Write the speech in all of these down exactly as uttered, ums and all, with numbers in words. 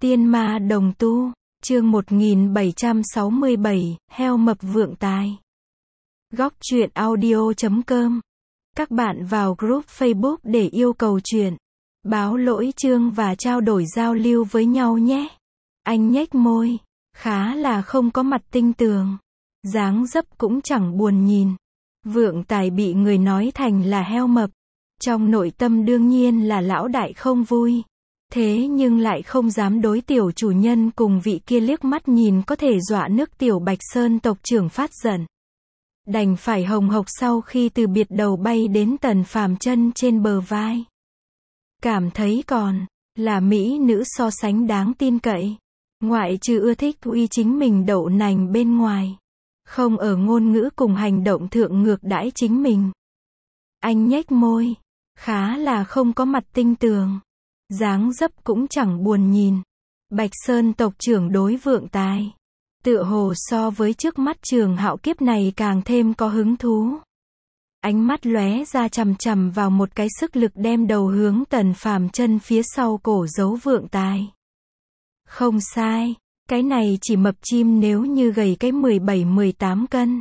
Tiên ma đồng tu, chương một nghìn bảy trăm sáu mươi bảy, heo mập vượng tài. Góc truyện audio chấm com. Các bạn vào group Facebook để yêu cầu truyện, báo lỗi chương và trao đổi giao lưu với nhau nhé. Anh nhếch môi, khá là không có mặt tinh tường. Dáng dấp cũng chẳng buồn nhìn. Vượng tài bị người nói thành là heo mập. Trong nội tâm đương nhiên là lão đại không vui. Thế nhưng lại không dám đối tiểu chủ nhân cùng vị kia liếc mắt nhìn có thể dọa nước tiểu Bạch Sơn tộc trưởng phát giận. Đành phải hồng hộc sau khi từ biệt đầu bay đến Tần Phàm Chân trên bờ vai. Cảm thấy còn là mỹ nữ so sánh đáng tin cậy. Ngoại trừ ưa thích uy chính mình đậu nành bên ngoài. Không ở ngôn ngữ cùng hành động thượng ngược đãi chính mình. Anh nhếch môi, khá là không có mặt tinh tường. Dáng dấp cũng chẳng buồn nhìn. Bạch Sơn tộc trưởng đối vượng tài. Tựa hồ so với trước mắt Trường Hạo kiếp này càng thêm có hứng thú. Ánh mắt lóe ra chằm chằm vào một cái sức lực đem đầu hướng Tần Phàm Chân phía sau cổ giấu vượng tài. Không sai, cái này chỉ mập chim nếu như gầy cái mười bảy mười tám cân.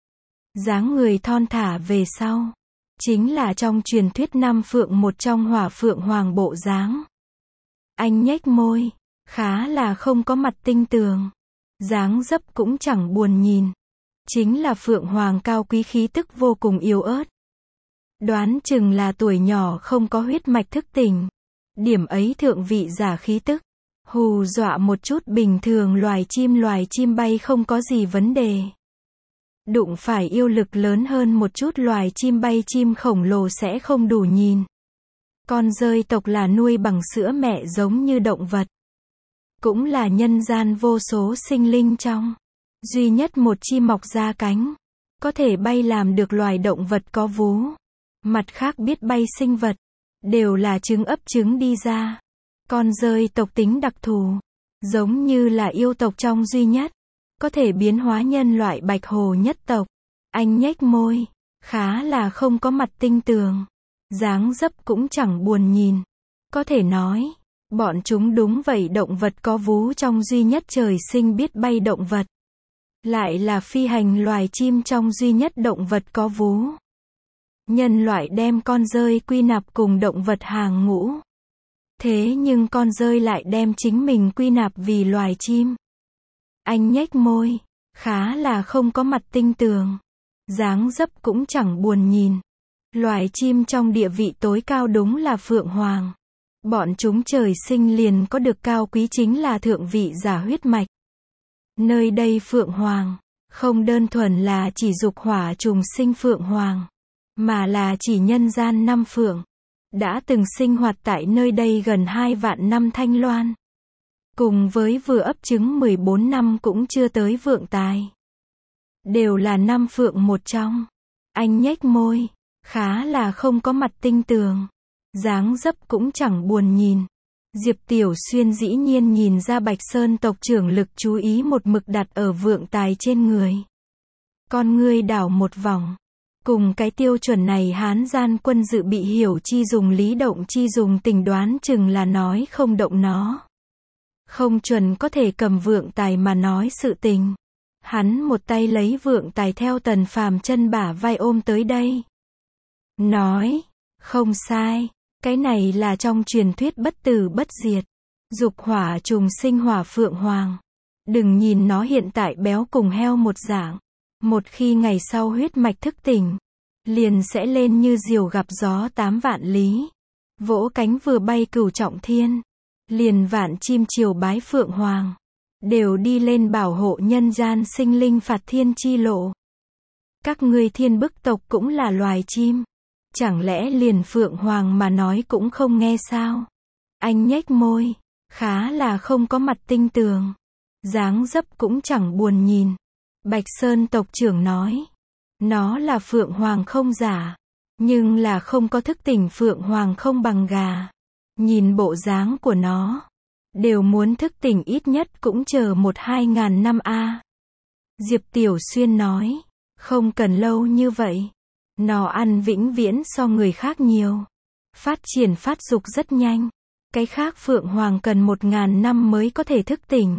Dáng người thon thả về sau. Chính là trong truyền thuyết Nam Phượng một trong Hỏa Phượng Hoàng bộ dáng. Anh nhếch môi, khá là không có mặt tinh tường. Dáng dấp cũng chẳng buồn nhìn. Chính là Phượng Hoàng cao quý khí tức vô cùng yếu ớt. Đoán chừng là tuổi nhỏ không có huyết mạch thức tỉnh. Điểm ấy thượng vị giả khí tức. Hù dọa một chút bình thường loài chim loài chim bay không có gì vấn đề. Đụng phải yêu lực lớn hơn một chút loài chim bay chim khổng lồ sẽ không đủ nhìn. Con dơi tộc là nuôi bằng sữa mẹ giống như động vật. Cũng là nhân gian vô số sinh linh trong. Duy nhất một chim mọc ra cánh. Có thể bay làm được loài động vật có vú. Mặt khác biết bay sinh vật. Đều là trứng ấp trứng đi ra. Con dơi tộc tính đặc thù. Giống như là yêu tộc trong duy nhất. Có thể biến hóa nhân loại bạch hồ nhất tộc. Anh nhếch môi, khá là không có mặt tinh tường. Dáng dấp cũng chẳng buồn nhìn. Có thể nói, bọn chúng đúng vậy động vật có vú trong duy nhất trời sinh biết bay động vật. Lại là phi hành loài chim trong duy nhất động vật có vú. Nhân loại đem con dơi quy nạp cùng động vật hàng ngũ. Thế nhưng con dơi lại đem chính mình quy nạp vì loài chim. Anh nhếch môi, khá là không có mặt tinh tường. Dáng dấp cũng chẳng buồn nhìn. Loài chim trong địa vị tối cao đúng là Phượng Hoàng. Bọn chúng trời sinh liền có được cao quý chính là thượng vị giả huyết mạch. Nơi đây Phượng Hoàng, không đơn thuần là chỉ dục hỏa trùng sinh Phượng Hoàng, mà là chỉ nhân gian năm Phượng. Đã từng sinh hoạt tại nơi đây gần hai vạn năm thanh loan. Cùng với vừa ấp trứng mười bốn năm cũng chưa tới vượng tài. Đều là năm Phượng một trong. Anh nhếch môi, khá là không có mặt tinh tường. Dáng dấp cũng chẳng buồn nhìn. Diệp Tiểu Xuyên dĩ nhiên nhìn ra Bạch Sơn tộc trưởng lực chú ý một mực đặt ở vượng tài trên người. Con ngươi đảo một vòng. Cùng cái tiêu chuẩn này Hán gian quân dự bị hiểu chi dùng lý động chi dùng tình đoán chừng là nói không động nó. Không chuẩn có thể cầm vượng tài mà nói sự tình. Hắn một tay lấy vượng tài theo Tần Phàm Chân bả vai ôm tới đây. Nói, không sai, cái này là trong truyền thuyết bất tử bất diệt. Dục hỏa trùng sinh Hỏa Phượng Hoàng. Đừng nhìn nó hiện tại béo cùng heo một dạng. Một khi ngày sau huyết mạch thức tỉnh, liền sẽ lên như diều gặp gió tám vạn lý. Vỗ cánh vừa bay cửu trọng thiên. Liền vạn chim triều bái Phượng Hoàng. Đều đi lên bảo hộ nhân gian sinh linh phạt thiên chi lộ. Các ngươi thiên bức tộc cũng là loài chim. Chẳng lẽ liền Phượng Hoàng mà nói cũng không nghe sao? Anh nhếch môi, khá là không có mặt tinh tường. Dáng dấp cũng chẳng buồn nhìn. Bạch Sơn tộc trưởng nói. Nó là Phượng Hoàng không giả. Nhưng là không có thức tỉnh Phượng Hoàng không bằng gà. Nhìn bộ dáng của nó, đều muốn thức tỉnh ít nhất cũng chờ một hai ngàn năm a. À. Diệp Tiểu Xuyên nói, không cần lâu như vậy. Nó ăn vĩnh viễn so người khác nhiều. Phát triển phát dục rất nhanh. Cái khác Phượng Hoàng cần một ngàn năm mới có thể thức tỉnh.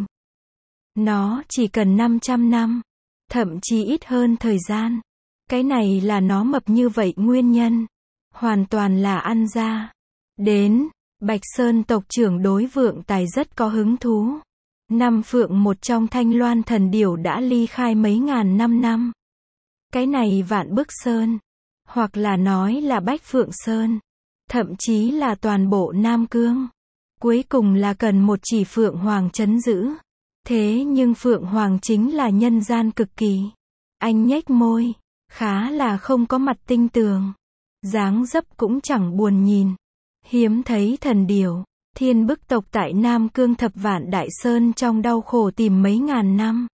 Nó chỉ cần năm trăm năm, thậm chí ít hơn thời gian. Cái này là nó mập như vậy nguyên nhân. Hoàn toàn là ăn ra. Đến, Bạch Sơn tộc trưởng đối Vượng Tài rất có hứng thú. Năm Phượng một trong Thanh Loan thần điểu đã ly khai mấy ngàn năm năm. Cái này Vạn Bức Sơn, hoặc là nói là Bách Phượng Sơn, thậm chí là toàn bộ Nam Cương. Cuối cùng là cần một chỉ Phượng Hoàng trấn giữ. Thế nhưng Phượng Hoàng chính là nhân gian cực kỳ. Anh nhếch môi, khá là không có mặt tinh tường. Dáng dấp cũng chẳng buồn nhìn. Hiếm thấy thần điểu, thiên bức tộc tại Nam Cương thập vạn đại sơn trong đau khổ tìm mấy ngàn năm.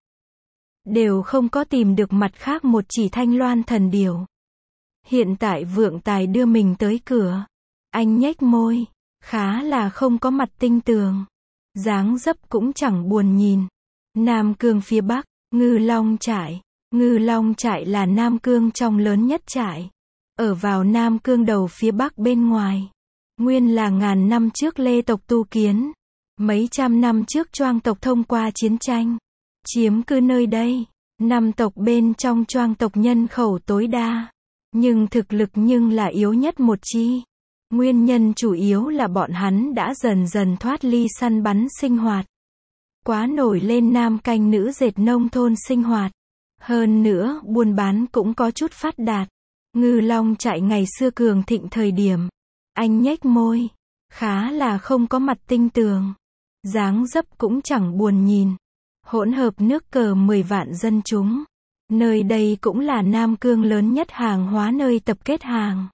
Đều không có tìm được mặt khác một chỉ Thanh Loan thần điểu. Hiện tại Vượng Tài đưa mình tới cửa. Anh nhếch môi, khá là không có mặt tinh tường. Dáng dấp cũng chẳng buồn nhìn. Nam Cương phía Bắc, Ngư Long Trại. Ngư Long Trại là Nam Cương trong lớn nhất trại. Ở vào Nam Cương đầu phía Bắc bên ngoài. Nguyên là ngàn năm trước Lê tộc tu kiến. Mấy trăm năm trước Choang tộc thông qua chiến tranh. Chiếm cứ nơi đây. Năm tộc bên trong Choang tộc nhân khẩu tối đa. Nhưng thực lực nhưng là yếu nhất một chi. Nguyên nhân chủ yếu là bọn hắn đã dần dần thoát ly săn bắn sinh hoạt. Quá nổi lên nam canh nữ dệt nông thôn sinh hoạt. Hơn nữa, buôn bán cũng có chút phát đạt. Ngư Long Trại ngày xưa cường thịnh thời điểm. Anh nhếch môi, khá là không có mặt tinh tường. Dáng dấp cũng chẳng buồn nhìn. Hỗn hợp nước cờ mười vạn dân chúng. Nơi đây cũng là Nam Cương lớn nhất hàng hóa nơi tập kết hàng.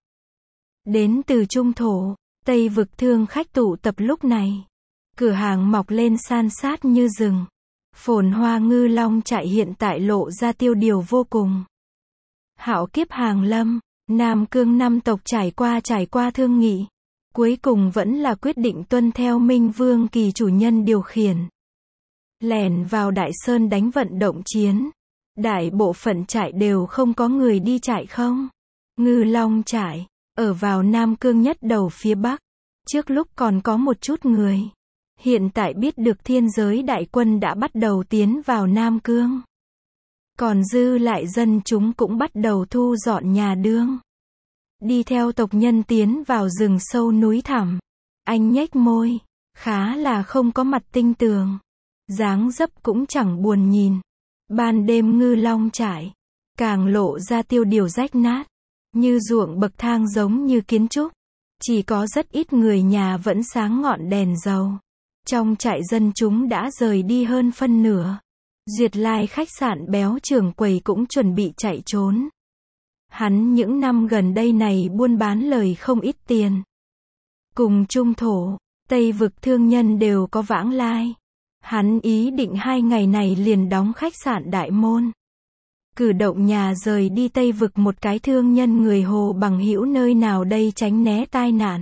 Đến từ Trung Thổ, Tây vực thương khách tụ tập lúc này. Cửa hàng mọc lên san sát như rừng. Phồn hoa Ngư Long Trại hiện tại lộ ra tiêu điều vô cùng. Hạo kiếp hàng lâm, Nam Cương năm tộc trải qua trải qua thương nghị. Cuối cùng vẫn là quyết định tuân theo Minh Vương Kỳ chủ nhân điều khiển. Lẻn vào Đại Sơn đánh vận động chiến. Đại bộ phận trại đều không có người đi trại không. Ngư Long Trại, ở vào Nam Cương nhất đầu phía Bắc. Trước lúc còn có một chút người. Hiện tại biết được thiên giới đại quân đã bắt đầu tiến vào Nam Cương. Còn dư lại dân chúng cũng bắt đầu thu dọn nhà đương. Đi theo tộc nhân tiến vào rừng sâu núi thẳm. Anh nhếch môi, khá là không có mặt tinh tường. Dáng dấp cũng chẳng buồn nhìn. Ban đêm Ngư Long Trại, càng lộ ra tiêu điều rách nát. Như ruộng bậc thang giống như kiến trúc. Chỉ có rất ít người nhà vẫn sáng ngọn đèn dầu. Trong trại dân chúng đã rời đi hơn phân nửa. Duyệt Lai khách sạn béo trưởng quầy cũng chuẩn bị chạy trốn. Hắn những năm gần đây này buôn bán lời không ít tiền. Cùng Trung Thổ, Tây vực thương nhân đều có vãng lai. Hắn ý định hai ngày này liền đóng khách sạn đại môn. Cử động nhà rời đi Tây vực một cái thương nhân người Hồ bằng hữu nơi nào đây tránh né tai nạn.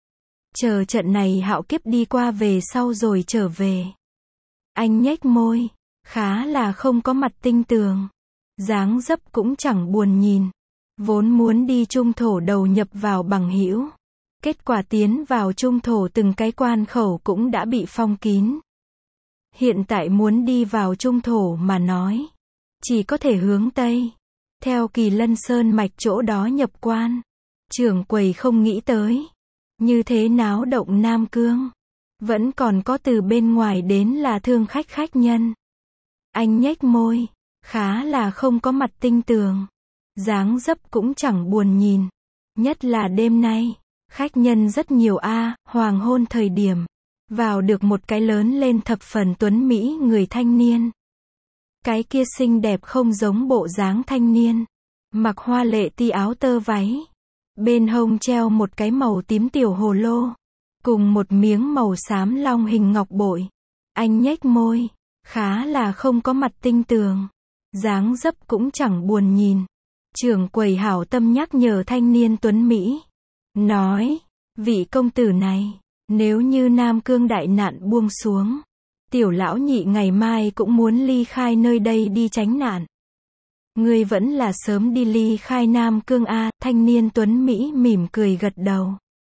Chờ trận này hạo kiếp đi qua về sau rồi trở về. Anh nhếch môi, khá là không có mặt tinh tường. Dáng dấp cũng chẳng buồn nhìn. Vốn muốn đi Trung Thổ đầu nhập vào bằng hữu. Kết quả tiến vào Trung Thổ từng cái quan khẩu cũng đã bị phong kín. Hiện tại muốn đi vào Trung Thổ mà nói. Chỉ có thể hướng Tây. Theo Kỳ Lân Sơn mạch chỗ đó nhập quan. Trưởng quầy không nghĩ tới. Như thế náo động Nam Cương. Vẫn còn có từ bên ngoài đến là thương khách khách nhân. Anh nhếch môi. Khá là không có mặt tinh tường. Dáng dấp cũng chẳng buồn nhìn. Nhất là đêm nay. Khách nhân rất nhiều a, hoàng hôn thời điểm. Vào được một cái lớn lên thập phần tuấn Mỹ người thanh niên. Cái kia xinh đẹp không giống bộ dáng thanh niên. Mặc hoa lệ ti áo tơ váy. Bên hông treo một cái màu tím tiểu hồ lô. Cùng một miếng màu xám long hình ngọc bội. Anh nhếch môi. Khá là không có mặt tinh tường. Dáng dấp cũng chẳng buồn nhìn. Trưởng quầy hảo tâm nhắc nhở thanh niên tuấn Mỹ. Nói, vị công tử này, nếu như Nam Cương đại nạn buông xuống. Tiểu lão nhị ngày mai cũng muốn ly khai nơi đây đi tránh nạn. Ngươi vẫn là sớm đi ly khai Nam Cương a, thanh niên tuấn Mỹ mỉm cười gật đầu.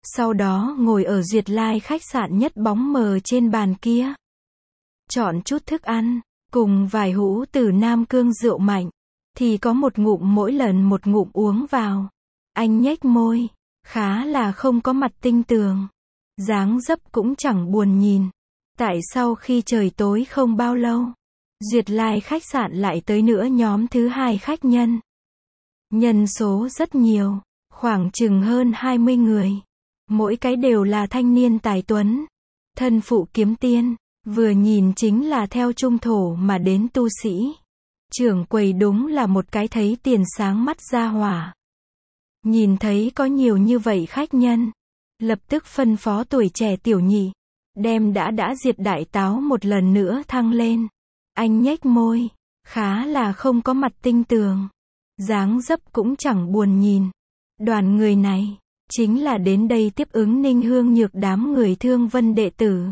Sau đó ngồi ở duyệt lai khách sạn nhất bóng mờ trên bàn kia. Chọn chút thức ăn, cùng vài hũ từ Nam Cương rượu mạnh. Thì có một ngụm mỗi lần một ngụm uống vào. Anh nhếch môi, khá là không có mặt tinh tường. Dáng dấp cũng chẳng buồn nhìn. Tại sau khi trời tối không bao lâu, duyệt lai khách sạn lại tới nữa nhóm thứ hai khách nhân. Nhân số rất nhiều, khoảng chừng hơn hai mươi người. Mỗi cái đều là thanh niên tài tuấn, thân phụ kiếm tiên, vừa nhìn chính là theo trung thổ mà đến tu sĩ. Trưởng quầy đúng là một cái thấy tiền sáng mắt ra hỏa. Nhìn thấy có nhiều như vậy khách nhân, lập tức phân phó tuổi trẻ tiểu nhị, đem đã đã diệt đại táo một lần nữa thăng lên. Anh nhếch môi, khá là không có mặt tinh tường. Dáng dấp cũng chẳng buồn nhìn. Đoàn người này, chính là đến đây tiếp ứng Ninh Hương Nhược đám người Thương Vân đệ tử.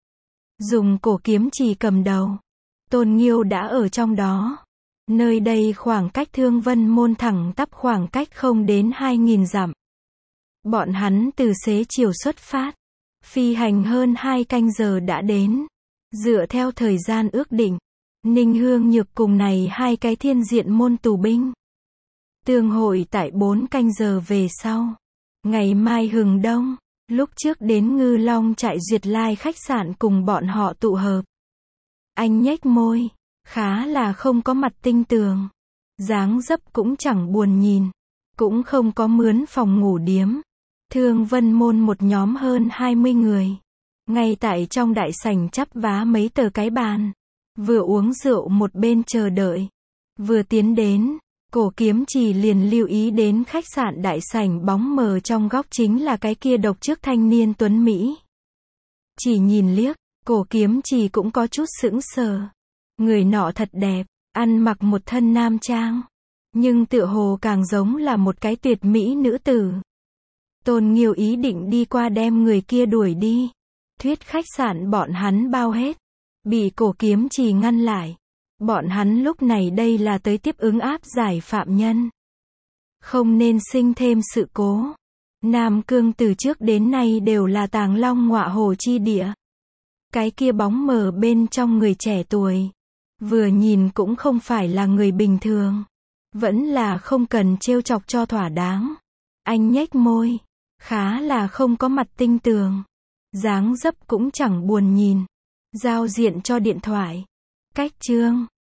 Dùng cổ kiếm chỉ cầm đầu. Tôn Nghiêu đã ở trong đó. Nơi đây khoảng cách Thương Vân môn thẳng tắp khoảng cách không đến hai nghìn dặm. Bọn hắn từ xế chiều xuất phát. Phi hành hơn hai canh giờ đã đến. Dựa theo thời gian ước định, Ninh Hương Nhược cùng này hai cái thiên diện môn tù binh tương hội tại bốn canh giờ về sau. Ngày mai hừng đông, lúc trước đến Ngư Long trại duyệt lai khách sạn cùng bọn họ tụ hợp. Anh nhếch môi, khá là không có mặt tinh tường. Dáng dấp cũng chẳng buồn nhìn. Cũng không có mướn phòng ngủ điếm. Thương Vân môn một nhóm hơn hai mươi người. Ngay tại trong đại sảnh chắp vá mấy tờ cái bàn. Vừa uống rượu một bên chờ đợi. Vừa tiến đến, cổ kiếm chỉ liền lưu ý đến khách sạn đại sảnh bóng mờ trong góc chính là cái kia độc trước thanh niên tuấn Mỹ. Chỉ nhìn liếc, cổ kiếm chỉ cũng có chút sững sờ. Người nọ thật đẹp, ăn mặc một thân nam trang. Nhưng tựa hồ càng giống là một cái tuyệt mỹ nữ tử. Tôn Nghiêu ý định đi qua đem người kia đuổi đi. Thuyết khách sạn bọn hắn bao hết. Bị cổ kiếm chỉ ngăn lại. Bọn hắn lúc này đây là tới tiếp ứng áp giải phạm nhân. Không nên sinh thêm sự cố. Nam Cương từ trước đến nay đều là tàng long ngọa hổ chi địa. Cái kia bóng mờ bên trong người trẻ tuổi. Vừa nhìn cũng không phải là người bình thường. Vẫn là không cần trêu chọc cho thỏa đáng. Anh nhếch môi. Khá là không có mặt tinh tường. Dáng dấp cũng chẳng buồn nhìn. Giao diện cho điện thoại. Cách chương